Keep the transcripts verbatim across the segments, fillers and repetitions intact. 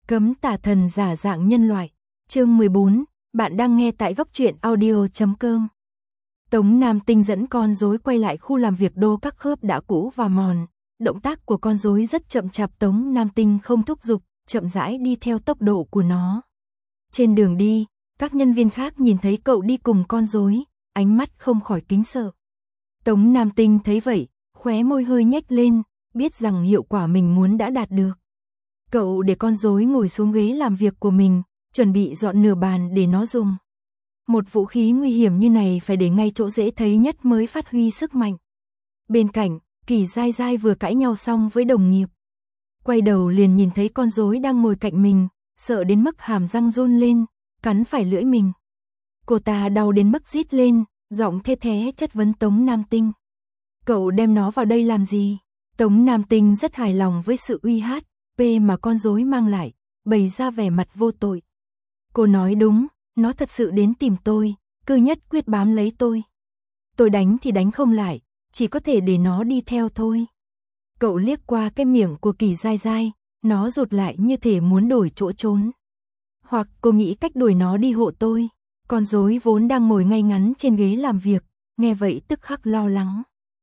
Cấm tà thần giả dạng nhân loại. Chương mười bốn, bạn đang nghe tại góc truyện audio chấm com. Tống Nam Tinh dẫn con rối quay lại khu làm việc đô các khớp đã cũ và mòn. Động tác của con rối rất chậm chạp, Tống Nam Tinh không thúc giục, chậm rãi đi theo tốc độ của nó. Trên đường đi, các nhân viên khác nhìn thấy cậu đi cùng con rối, ánh mắt không khỏi kính sợ. Tống Nam Tinh thấy vậy, khóe môi hơi nhếch lên, biết rằng hiệu quả mình muốn đã đạt được. Cậu để con rối ngồi xuống ghế làm việc của mình, chuẩn bị dọn nửa bàn để nó dùng. Một vũ khí nguy hiểm như này phải để ngay chỗ dễ thấy nhất mới phát huy sức mạnh. Bên cạnh, Kỳ Giai Giai vừa cãi nhau xong với đồng nghiệp. Quay đầu liền nhìn thấy con rối đang ngồi cạnh mình, sợ đến mức hàm răng run lên, cắn phải lưỡi mình. Cô ta đau đến mức rít lên, giọng thê thé chất vấn Tống Nam Tinh. Cậu đem nó vào đây làm gì? Tống Nam Tinh rất hài lòng với sự uy hát mà con rối mang lại, bày ra vẻ mặt vô tội. Cô nói đúng, nó thật sự đến tìm tôi, cứ nhất quyết bám lấy tôi. Tôi đánh thì đánh không lại, chỉ có thể để nó đi theo thôi. Cậu liếc qua cái miệng của Kỳ Giai Giai, nó rụt lại như thể muốn đổi chỗ trốn. Hoặc cô nghĩ cách đuổi nó đi hộ tôi. Con rối vốn đang ngồi ngay ngắn trên ghế làm việc, nghe vậy tức khắc lo lắng.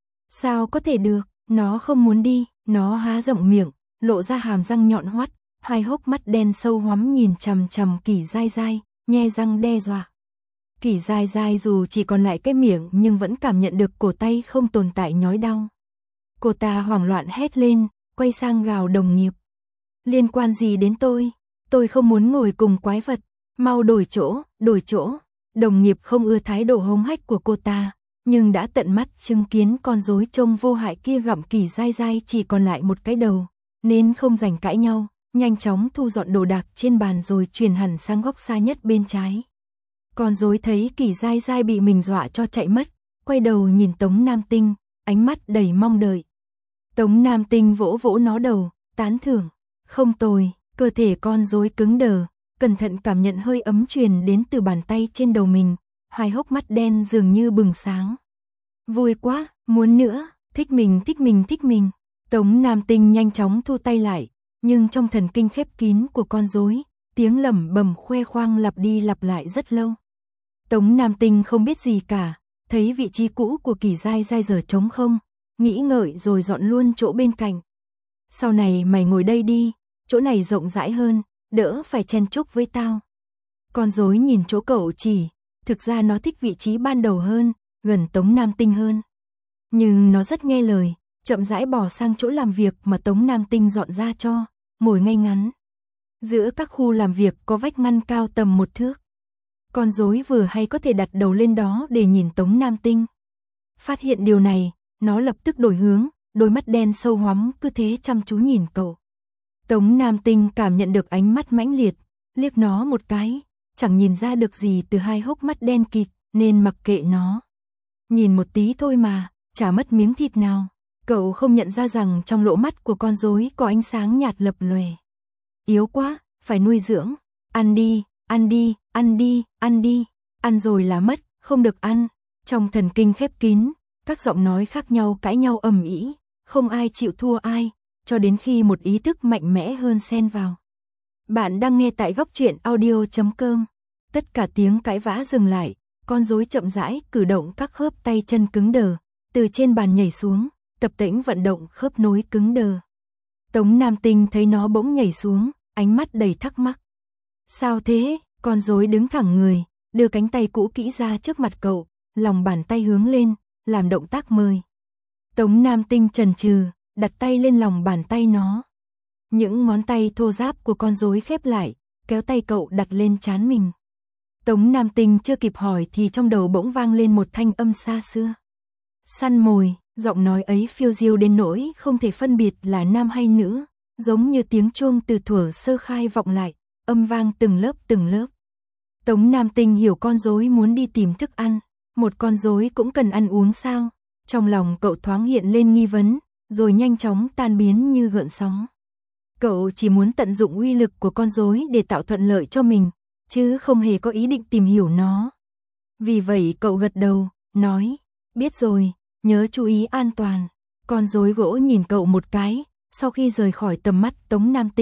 Sao có thể được, nó không muốn đi, nó há rộng miệng, lộ ra hàm răng nhọn hoắt, hai hốc mắt đen sâu hoắm nhìn chằm chằm Kỳ Giai Giai, nhe răng đe dọa. Kỳ Giai Giai dù chỉ còn lại cái miệng nhưng vẫn cảm nhận được cổ tay không tồn tại nhói đau. Cô ta hoảng loạn hét lên, quay sang gào đồng nghiệp. Liên quan gì đến tôi? Tôi không muốn ngồi cùng quái vật, mau đổi chỗ, đổi chỗ. Đồng nghiệp không ưa thái độ hống hách của cô ta, nhưng đã tận mắt chứng kiến con rối trông vô hại kia gặm Kỳ Giai Giai chỉ còn lại một cái đầu, nên không rảnh cãi nhau, nhanh chóng thu dọn đồ đạc trên bàn rồi chuyển hẳn sang góc xa nhất bên trái. Con rối thấy Kỳ Giai Giai bị mình dọa cho chạy mất, quay đầu nhìn Tống Nam Tinh, ánh mắt đầy mong đợi. Tống Nam Tinh vỗ vỗ nó đầu, tán thưởng, không tồi. Cơ thể con rối cứng đờ, cẩn thận cảm nhận hơi ấm truyền đến từ bàn tay trên đầu mình, hai hốc mắt đen dường như bừng sáng. Vui quá, muốn nữa, thích mình thích mình thích mình. Tống Nam Tinh nhanh chóng thu tay lại, nhưng trong thần kinh khép kín của con rối, tiếng lẩm bẩm khoe khoang lặp đi lặp lại rất lâu. Tống Nam Tinh không biết gì cả, thấy vị trí cũ của Kỳ Giai Giai giờ trống không, nghĩ ngợi rồi dọn luôn chỗ bên cạnh. Sau này mày ngồi đây đi, chỗ này rộng rãi hơn, đỡ phải chen chúc với tao. Con rối nhìn chỗ cậu chỉ, thực ra nó thích vị trí ban đầu hơn, gần Tống Nam Tinh hơn. Nhưng nó rất nghe lời, chậm rãi bò sang chỗ làm việc mà Tống Nam Tinh dọn ra cho, ngồi ngay ngắn. Giữa các khu làm việc có vách ngăn cao tầm một thước. Con rối vừa hay có thể đặt đầu lên đó để nhìn Tống Nam Tinh. Phát hiện điều này, nó lập tức đổi hướng, đôi mắt đen sâu hoắm cứ thế chăm chú nhìn cậu. Tống Nam Tinh cảm nhận được ánh mắt mãnh liệt, liếc nó một cái, chẳng nhìn ra được gì từ hai hốc mắt đen kịt, nên mặc kệ nó. Nhìn một tí thôi mà, chả mất miếng thịt nào. Cậu không nhận ra rằng trong lỗ mắt của con rối có ánh sáng nhạt lập lòe. Yếu quá, phải nuôi dưỡng. Ăn đi, ăn đi, ăn đi, ăn đi. Ăn rồi là mất, không được ăn. Trong thần kinh khép kín, các giọng nói khác nhau cãi nhau ầm ĩ, không ai chịu thua ai, cho đến khi một ý thức mạnh mẽ hơn xen vào. Bạn đang nghe tại góc truyện audio chấm com. Tất cả tiếng cãi vã dừng lại, con rối chậm rãi cử động các khớp tay chân cứng đờ, từ trên bàn nhảy xuống, tập tễnh vận động khớp nối cứng đờ. Tống Nam Tinh thấy nó bỗng nhảy xuống, ánh mắt đầy thắc mắc. Sao thế? Con rối đứng thẳng người, đưa cánh tay cũ kỹ ra trước mặt cậu, lòng bàn tay hướng lên, làm động tác mời. Tống Nam Tinh chần chừ, đặt tay lên lòng bàn tay nó. Những ngón tay thô ráp của con rối khép lại, kéo tay cậu đặt lên trán mình. Tống Nam Tinh chưa kịp hỏi thì trong đầu bỗng vang lên một thanh âm xa xưa. Săn mồi, giọng nói ấy phiêu diêu đến nỗi không thể phân biệt là nam hay nữ, giống như tiếng chuông từ thuở sơ khai vọng lại, âm vang từng lớp từng lớp. Tống Nam Tinh hiểu con rối muốn đi tìm thức ăn, một con rối cũng cần ăn uống sao? Trong lòng cậu thoáng hiện lên nghi vấn, rồi nhanh chóng tan biến như gợn sóng. Cậu chỉ muốn tận dụng uy lực của con rối để tạo thuận lợi cho mình, chứ không hề có ý định tìm hiểu nó. Vì vậy cậu gật đầu, nói, biết rồi, nhớ chú ý an toàn. Con rối gỗ nhìn cậu một cái, sau khi rời khỏi tầm mắt Tống Nam Tinh,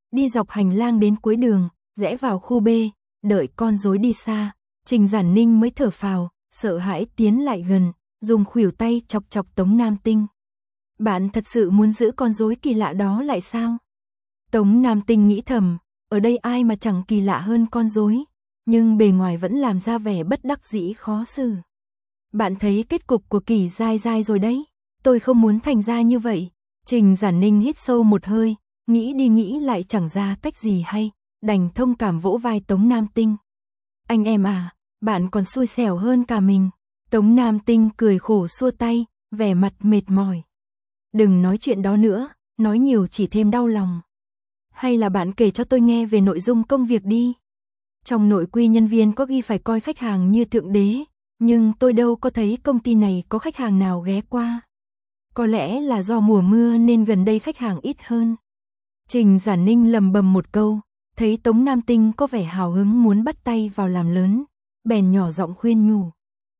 đi dọc hành lang đến cuối đường, rẽ vào khu B, đợi con rối đi xa, Trình Giản Ninh mới thở phào, sợ hãi tiến lại gần, dùng khuỷu tay chọc chọc Tống Nam Tinh. Bạn thật sự muốn giữ con rối kỳ lạ đó lại sao? Tống Nam Tinh nghĩ thầm, ở đây ai mà chẳng kỳ lạ hơn con rối, nhưng bề ngoài vẫn làm ra vẻ bất đắc dĩ khó xử. Bạn thấy kết cục của Kỳ Giai Giai rồi đấy, tôi không muốn thành ra như vậy. Trình Giản Ninh hít sâu một hơi, nghĩ đi nghĩ lại chẳng ra cách gì hay, đành thông cảm vỗ vai Tống Nam Tinh. Anh em à, bạn còn xui xẻo hơn cả mình. Tống Nam Tinh cười khổ xua tay, vẻ mặt mệt mỏi. Đừng nói chuyện đó nữa, nói nhiều chỉ thêm đau lòng. Hay là bạn kể cho tôi nghe về nội dung công việc đi. Trong nội quy nhân viên có ghi phải coi khách hàng như thượng đế, nhưng tôi đâu có thấy công ty này có khách hàng nào ghé qua. Có lẽ là do mùa mưa nên gần đây khách hàng ít hơn. Trình Giản Ninh lầm bầm một câu, thấy Tống Nam Tinh có vẻ hào hứng muốn bắt tay vào làm lớn, bèn nhỏ giọng khuyên nhủ.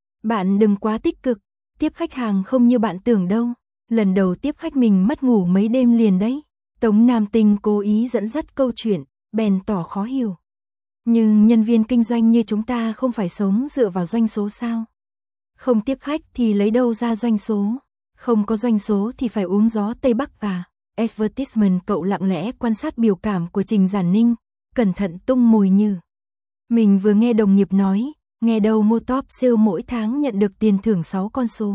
Bạn đừng quá tích cực, tiếp khách hàng không như bạn tưởng đâu. Lần đầu tiếp khách mình mất ngủ mấy đêm liền đấy. Tống Nam Tinh cố ý dẫn dắt câu chuyện, bèn tỏ khó hiểu. Nhưng nhân viên kinh doanh như chúng ta không phải sống dựa vào doanh số sao? Không tiếp khách thì lấy đâu ra doanh số? Không có doanh số thì phải uống gió Tây Bắc à? Advertisement. Cậu lặng lẽ quan sát biểu cảm của Trình Giản Ninh, cẩn thận tung mùi như. Mình vừa nghe đồng nghiệp nói, nghe đâu mua top sale mỗi tháng nhận được tiền thưởng sáu con số.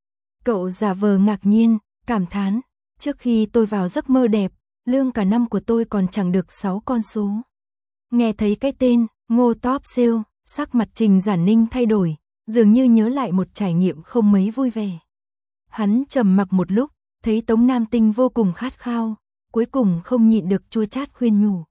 Cậu giả vờ ngạc nhiên, cảm thán, trước khi tôi vào giấc mơ đẹp, lương cả năm của tôi còn chẳng được sáu con số. Nghe thấy cái tên, Ngô Top Sale, sắc mặt Trình Giản Ninh thay đổi, dường như nhớ lại một trải nghiệm không mấy vui vẻ. Hắn trầm mặc một lúc, thấy Tống Nam Tinh vô cùng khát khao, cuối cùng không nhịn được chua chát khuyên nhủ.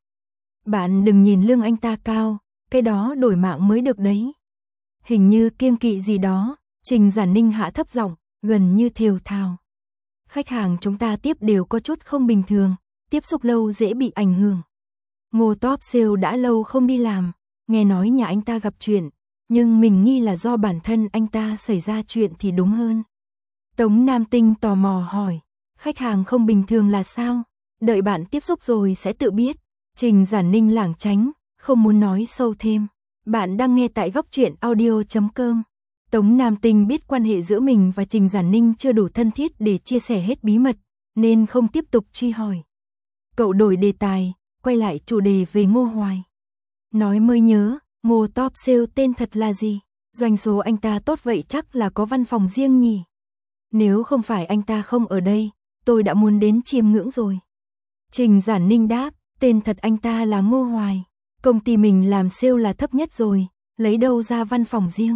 Bạn đừng nhìn lương anh ta cao, cái đó đổi mạng mới được đấy. Hình như kiêng kỵ gì đó, Trình Giản Ninh hạ thấp giọng, gần như thều thào. Khách hàng chúng ta tiếp đều có chút không bình thường, tiếp xúc lâu dễ bị ảnh hưởng. Ngô Top Sale đã lâu không đi làm, nghe nói nhà anh ta gặp chuyện, nhưng mình nghi là do bản thân anh ta xảy ra chuyện thì đúng hơn. Tống Nam Tinh tò mò hỏi, khách hàng không bình thường là sao? Đợi bạn tiếp xúc rồi sẽ tự biết. Trình Giản Ninh lảng tránh, không muốn nói sâu thêm. Bạn đang nghe tại góc truyện audio chấm com. Tống Nam Tinh biết quan hệ giữa mình và Trình Giản Ninh chưa đủ thân thiết để chia sẻ hết bí mật, nên không tiếp tục truy hỏi. Cậu đổi đề tài, quay lại chủ đề về Ngô Hoài. Nói mới nhớ, Ngô Top Sale tên thật là gì? Doanh số anh ta tốt vậy chắc là có văn phòng riêng nhỉ? Nếu không phải anh ta không ở đây, tôi đã muốn đến chiêm ngưỡng rồi. Trình Giản Ninh đáp, tên thật anh ta là Ngô Hoài. Công ty mình làm sale là thấp nhất rồi, lấy đâu ra văn phòng riêng.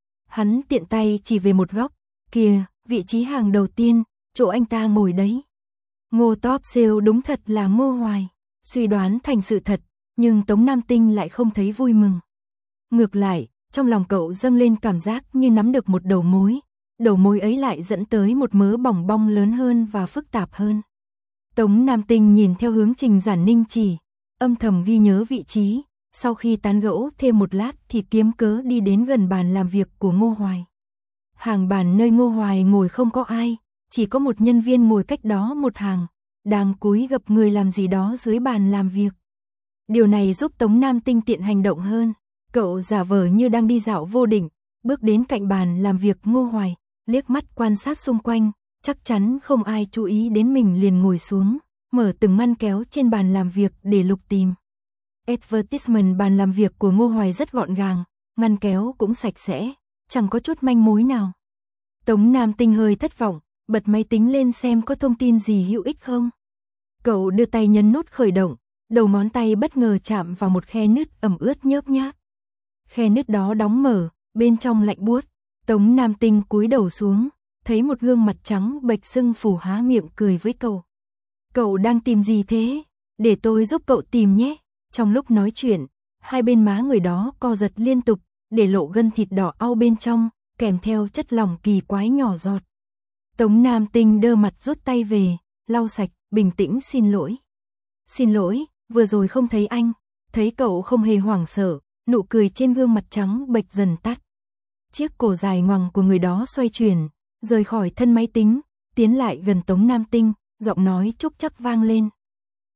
Hắn tiện tay chỉ về một góc, kìa, vị trí hàng đầu tiên, chỗ anh ta ngồi đấy. Ngô Top Sale đúng thật là Ngô Hoài. Suy đoán thành sự thật, nhưng Tống Nam Tinh lại không thấy vui mừng. Ngược lại, trong lòng cậu dâng lên cảm giác như nắm được một đầu mối. Đầu mối ấy lại dẫn tới một mớ bòng bong lớn hơn và phức tạp hơn. Tống Nam Tinh nhìn theo hướng Trình Giản Ninh chỉ, âm thầm ghi nhớ vị trí. Sau khi tán gẫu thêm một lát thì kiếm cớ đi đến gần bàn làm việc của Ngô Hoài. Hàng bàn nơi Ngô Hoài ngồi không có ai, chỉ có một nhân viên ngồi cách đó một hàng, đang cúi gập người làm gì đó dưới bàn làm việc. Điều này giúp Tống Nam Tinh tiện hành động hơn. Cậu giả vờ như đang đi dạo vô định, bước đến cạnh bàn làm việc Ngô Hoài, liếc mắt quan sát xung quanh, chắc chắn không ai chú ý đến mình liền ngồi xuống, mở từng ngăn kéo trên bàn làm việc để lục tìm. Advertisement. Bàn làm việc của Ngô Hoài rất gọn gàng, ngăn kéo cũng sạch sẽ, chẳng có chút manh mối nào. Tống Nam Tinh hơi thất vọng, bật máy tính lên xem có thông tin gì hữu ích không. Cậu đưa tay nhấn nút khởi động, đầu ngón tay bất ngờ chạm vào một khe nứt ẩm ướt nhớp nháp. Khe nứt đó đóng mở, bên trong lạnh buốt. Tống Nam Tinh cúi đầu xuống, thấy một gương mặt trắng bệch sưng phù há miệng cười với cậu. Cậu đang tìm gì thế? Để tôi giúp cậu tìm nhé. Trong lúc nói chuyện, hai bên má người đó co giật liên tục, để lộ gân thịt đỏ au bên trong, kèm theo chất lỏng kỳ quái nhỏ giọt. Tống Nam Tinh đơ mặt rút tay về, lau sạch, bình tĩnh xin lỗi. Xin lỗi, vừa rồi không thấy anh. Thấy cậu không hề hoảng sợ, nụ cười trên gương mặt trắng bệch dần tắt. Chiếc cổ dài ngoằng của người đó xoay chuyển, rời khỏi thân máy tính, tiến lại gần Tống Nam Tinh, giọng nói trúc chắc vang lên.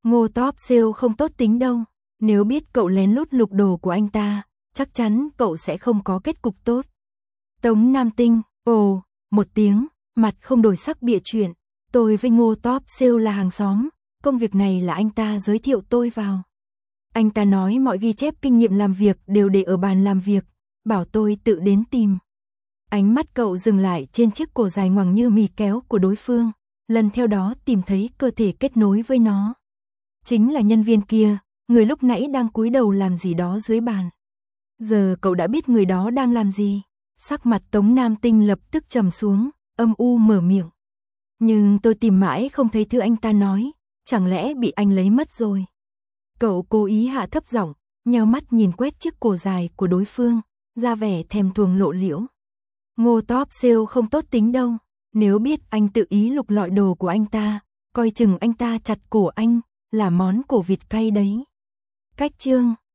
Ngô Top Sale không tốt tính đâu. Nếu biết cậu lén lút lục đồ của anh ta, chắc chắn cậu sẽ không có kết cục tốt. Tống Nam Tinh, ồ, một tiếng, mặt không đổi sắc bịa chuyện. Tôi với Ngô Top Sale là hàng xóm, công việc này là anh ta giới thiệu tôi vào. Anh ta nói mọi ghi chép kinh nghiệm làm việc đều để ở bàn làm việc, bảo tôi tự đến tìm. Ánh mắt cậu dừng lại trên chiếc cổ dài ngoằng như mì kéo của đối phương, lần theo đó tìm thấy cơ thể kết nối với nó. Chính là nhân viên kia, người lúc nãy đang cúi đầu làm gì đó dưới bàn. Giờ cậu đã biết người đó đang làm gì. Sắc mặt Tống Nam Tinh lập tức trầm xuống, âm u mở miệng. Nhưng tôi tìm mãi không thấy thứ anh ta nói, chẳng lẽ bị anh lấy mất rồi. Cậu cố ý hạ thấp giọng, nheo mắt nhìn quét chiếc cổ dài của đối phương, ra vẻ thèm thuồng lộ liễu. Ngô Top Sale không tốt tính đâu, nếu biết anh tự ý lục lọi đồ của anh ta, coi chừng anh ta chặt cổ anh, là món cổ vịt cay đấy. Cách chương